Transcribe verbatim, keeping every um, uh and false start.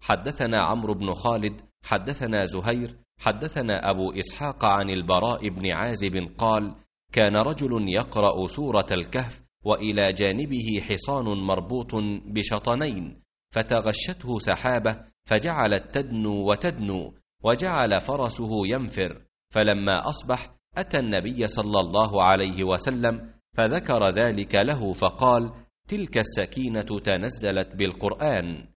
حدثنا عمرو بن خالد حدثنا زهير حدثنا أبو إسحاق عن البراء بن عازب قال: كان رجل يقرأ سورة الكهف وإلى جانبه حصان مربوط بشطنين، فتغشته سحابة فجعلت تدنو وتدنو، وجعل فرسه ينفر، فلما أصبح أتى النبي صلى الله عليه وسلم فذكر ذلك له فقال: تلك السكينة تنزلت بالقرآن.